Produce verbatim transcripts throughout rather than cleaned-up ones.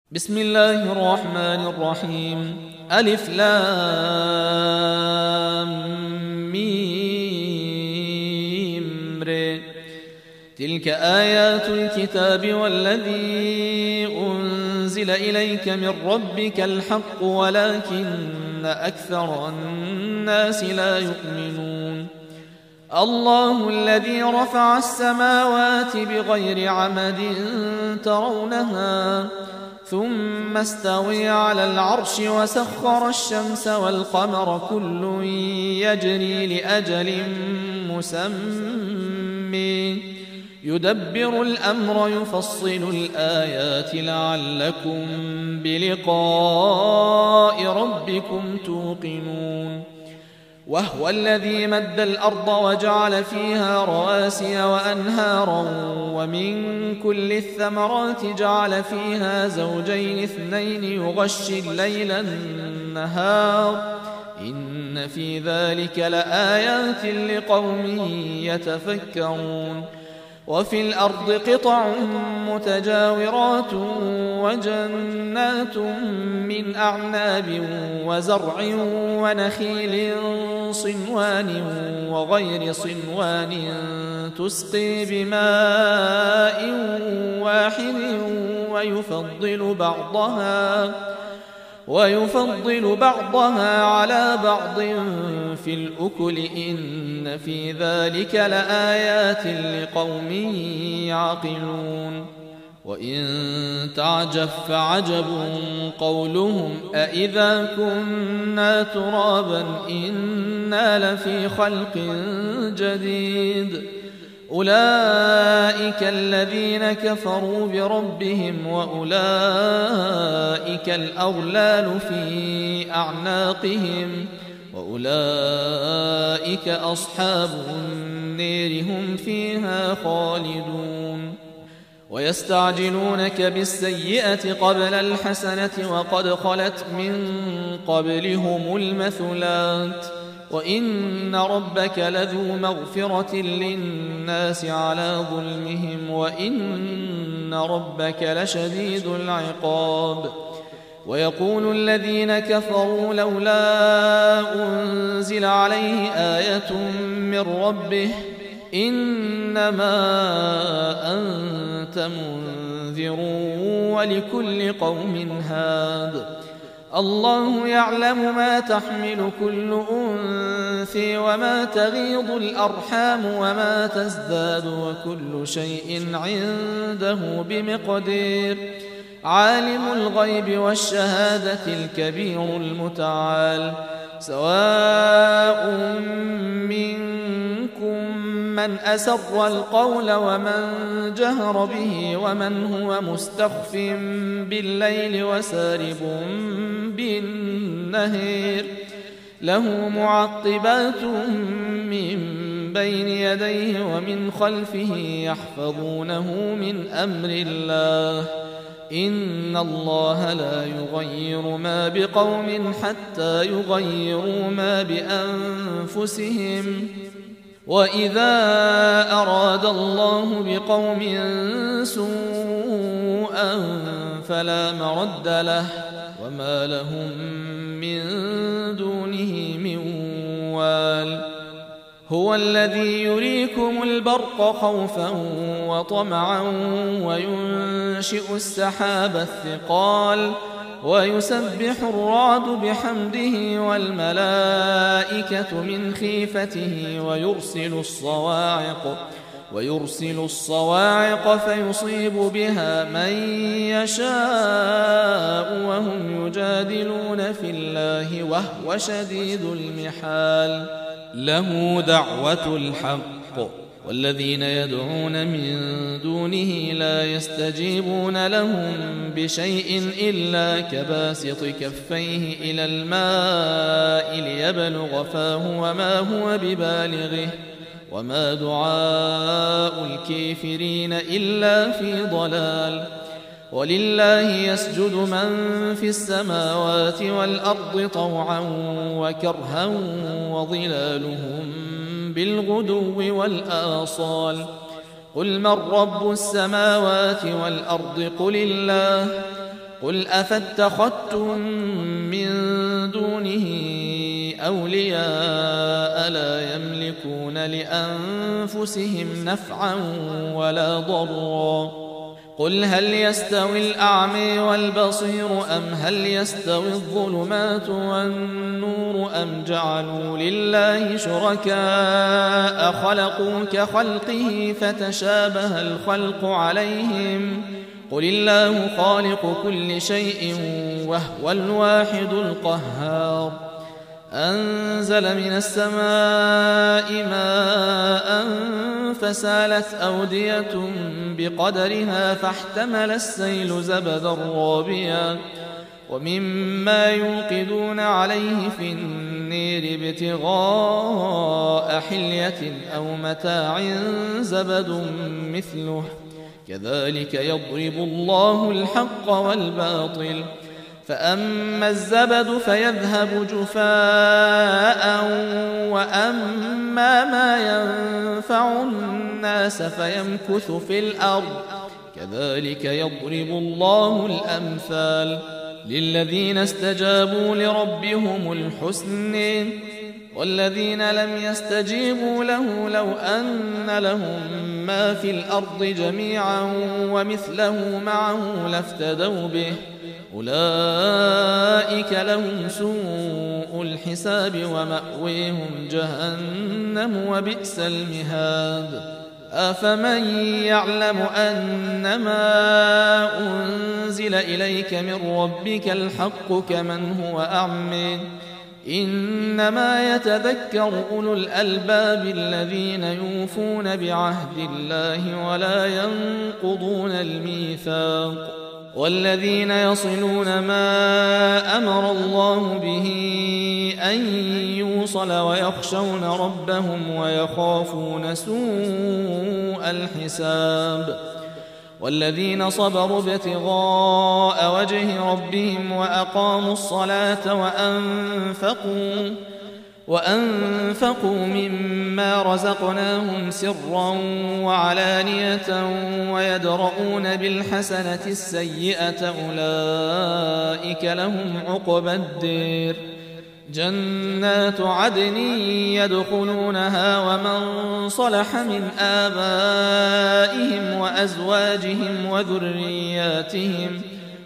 بسم الله الرحمن الرحيم. ألف لام ميم ر. تلك آيات الكتاب والذي أنزل إليك من ربك الحق ولكن أكثر الناس لا يؤمنون. الله الذي رفع السماوات بغير عمد ترونها ثم استوى على العرش وسخر الشمس والقمر كل يجري لأجل مسمى يدبر الأمر يفصل الآيات لعلكم بلقاء ربكم توقنون. وهو الذي مد الأرض وجعل فيها رواسي وأنهارا ومن كل الثمرات جعل فيها زوجين اثنين يغشي الليل النهار إن في ذلك لآيات لقوم يتفكرون. وفي الأرض قطع متجاورات وجنات من أعناب وزرع ونخيل صنوان وغير صنوان تسقي بماء واحد ويفضل بعضها ويفضل بعضها على بعض في الأكل إن في ذلك لآيات لقوم يعقلون. وإن تعجب فعجب قولهم أإذا كنا ترابا إنا لفي خلق جديد أولئك الذين كفروا بربهم وأولئك الأغلال في أعناقهم وأولئك أصحاب النير هم فيها خالدون. ويستعجلونك بالسيئة قبل الحسنة وقد خلت من قبلهم المثلات وإن ربك لذو مغفرة للناس على ظلمهم وإن ربك لشديد العقاب. ويقول الذين كفروا لولا أنزل عليه آية من ربه إنما أنت منذر ولكل قوم هاد. الله يعلم ما تحمل كل أنثى وما تغيض الأرحام وما تزداد وكل شيء عنده بمقدير. عالم الغيب والشهادة الكبير المتعال. سواء منكم من أسر القول ومن جهر به ومن هو مستخف بالليل وسارب بالنهار له معقبات من بين يديه ومن خلفه يحفظونه من أمر الله إن الله لا يغير ما بقوم حتى يغيروا ما بأنفسهم وإذا أراد الله بقوم سوءا فلا مرد له وما لهم من دونه من وال. هو الذي يريكم البرق خوفا وطمعا وينشئ السحاب الثقال ويسبح الرعد بحمده والملائكة من خيفته ويرسل الصواعق ويرسل الصواعق فيصيب بها من يشاء وهم يجادلون في الله وهو شديد المحال. له دعوة الحق والذين يدعون من دونه لا يستجيبون لهم بشيء إلا كباسط كفيه إلى الماء ليبلغ فاه وما هو ببالغه وما دعاء الكافرين إلا في ضلال. ولله يسجد من في السماوات والأرض طوعا وكرها وظلالهم بالغدو والآصال. قل من رب السماوات والأرض قل الله قل أفاتخذتم من دونه أولياء لا يملكون لأنفسهم نفعا ولا ضرا قل هل يستوي الأعمى والبصير أم هل يستوي الظلمات والنور أم جعلوا لله شركاء خلقوا كخلقه فتشابه الخلق عليهم قل الله خالق كل شيء وهو الواحد القهار أنزل من السماء ماء فسالت أودية بقدرها فاحتمل السيل زبدا رابيا ومما يوقدون عليه في النير ابتغاء حلية أو متاع زبد مثله كذلك يضرب الله الحق والباطل فأما الزبد فيذهب جفاء وأما ما ينفع الناس فيمكث في الأرض كذلك يضرب الله الأمثال للذين استجابوا لربهم الحسن والذين لم يستجيبوا له لو أن لهم ما في الأرض جميعا ومثله معه لافتدوا به أولئك لهم سوء الحساب ومأويهم جهنم وبئس المهاد أفمن يعلم أنما أنزل إليك من ربك الحق كمن هو أعمى إنما يتذكر أولو الألباب الذين يوفون بعهد الله ولا ينقضون الميثاق والذين يصلون ما أمر الله به أن يوصل ويخشون ربهم ويخافون سوء الحساب والذين صبروا ابتغاء وجه ربهم وأقاموا الصلاة وأنفقوا وأنفقوا مما رزقناهم سرا وعلانية ويدرؤون بالحسنة السيئة أولئك لهم عقبى الدير جنات عدن يدخلونها ومن صلح من آبائهم وأزواجهم وذرياتهم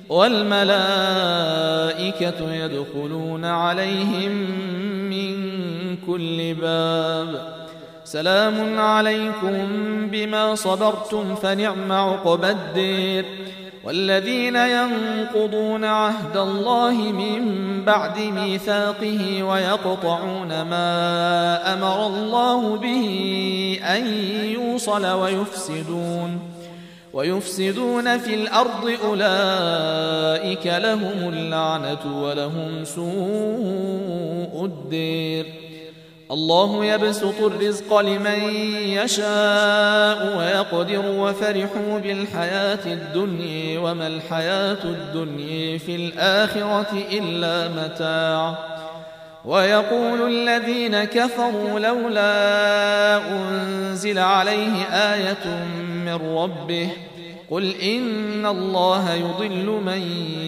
والملائكة يدخلون عليهم من كل باب سلام عليكم بما صبرتم فنعم عقبى الدير والذين ينقضون عهد الله من بعد ميثاقه ويقطعون ما أمر الله به أن يوصل ويفسدون ويفسدون في الأرض أولئك لهم اللعنة ولهم سوء الدير الله يبسط الرزق لمن يشاء ويقدر وفرحوا بالحياة الدنيا وما الحياة الدنيا في الآخرة إلا متاع ويقول الذين كفروا لولا أنزل عليه آية من ربه قل إن الله يضل من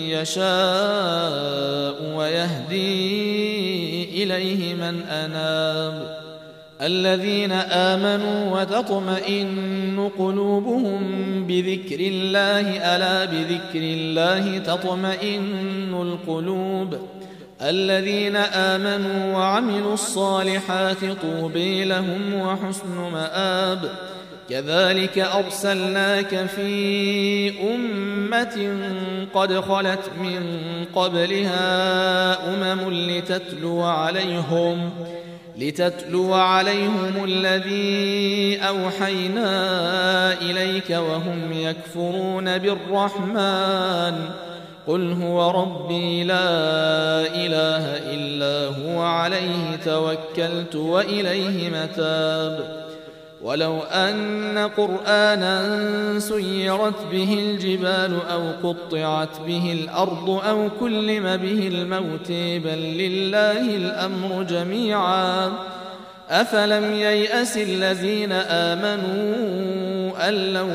يشاء ويهدي إليه من أناب الذين آمنوا وتطمئن قلوبهم بذكر الله ألا بذكر الله تطمئن القلوب الذين آمنوا وعملوا الصالحات طوبى لهم وحسن مآب كذلك أرسلناك في أمة قد خلت من قبلها أمم لتتلو عليهم لتتلو عليهم الذي أوحينا إليك وهم يكفرون بالرحمن قل هو ربي لا إله إلا هو عليه توكلت وإليه متاب ولو أن قرآنا سيرت به الجبال أو قطعت به الأرض أو كلم به الموت بل لله الأمر جميعا أفلم ييأس الذين آمنوا أن لو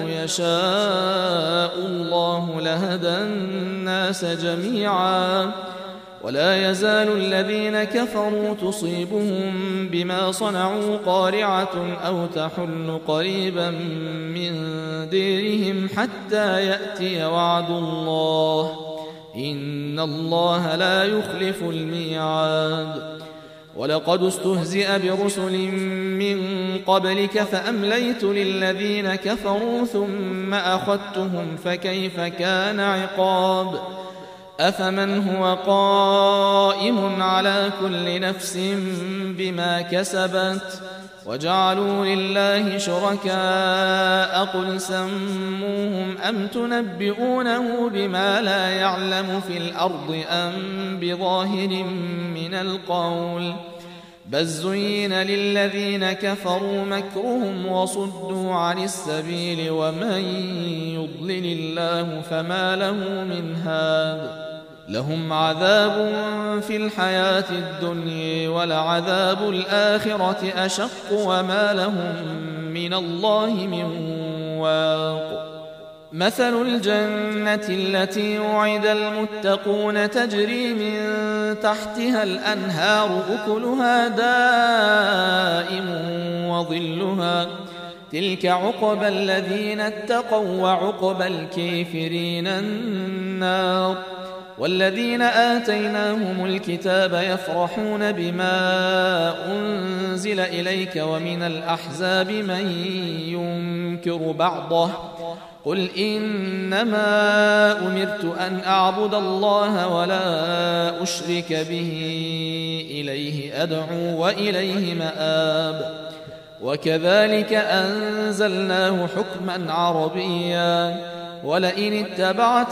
يشاء الله لهدى الناس جميعا ولا يزال الذين كفروا تصيبهم بما صنعوا قارعة أو تحل قريبا من ديرهم حتى يأتي وعد الله إن الله لا يخلف الميعاد. ولقد استهزئ برسل من قبلك فأمليت للذين كفروا ثم أخذتهم فكيف كان عقاب. أفمن هو قائم على كل نفس بما كسبت وجعلوا لله شركاء قل سموهم أم تنبئونه بما لا يعلم في الأرض أم بظاهر من القول بل زين للذين كفروا مكرهم وصدوا عن السبيل ومن يضلل الله فما له من هاد. لهم عذاب في الحياة الدنيا ولعذاب الآخرة أشق وما لهم من الله من واق. مثل الجنة التي وعد المتقون تجري من تحتها الأنهار أكلها دائم وظلها تلك عقبى الذين اتقوا وعقبى الكافرين النار. والذين آتيناهم الكتاب يفرحون بما أنزل إليك ومن الأحزاب من ينكر بعضه قل إنما أمرت أن أعبد الله ولا أشرك به إليه أدعو وإليه مآب. وكذلك أنزلناه حكما عربيا ولئن اتبعت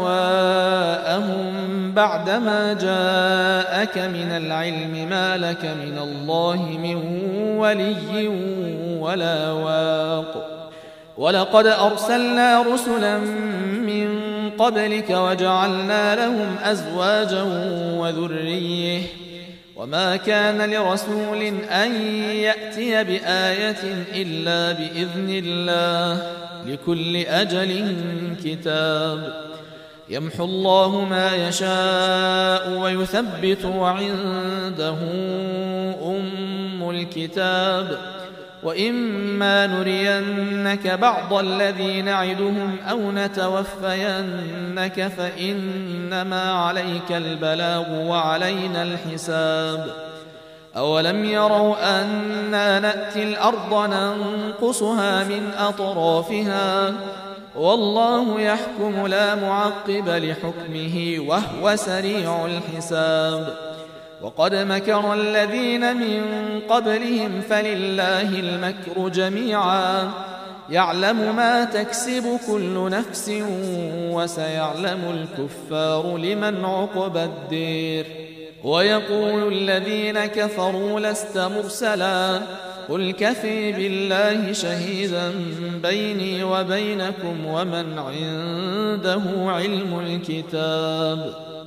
أهواءهم بعدما جاءك من العلم ما لك من الله من ولي ولا واق. ولقد أرسلنا رسلا من قبلك وجعلنا لهم أزواجا وذرية وما كان لرسول أن يأتي بآية إلا بإذن الله لكل أجل كتاب. يمحو الله ما يشاء ويثبت وعنده أم الكتاب. وإما نرينك بعض الذي نعدهم أو نتوفينك فإنما عليك البلاغ وعلينا الحساب. أولم يروا أنا نأتي الأرض ننقصها من أطرافها والله يحكم لا معقب لحكمه وهو سريع الحساب. وقد مكر الذين من قبلهم فلله المكر جميعا يعلم ما تكسب كل نفس وسيعلم الكفار لمن عقبى الدير. ويقول الذين كفروا لست مرسلا قل كفي بالله شهيدا بيني وبينكم ومن عنده علم الكتاب.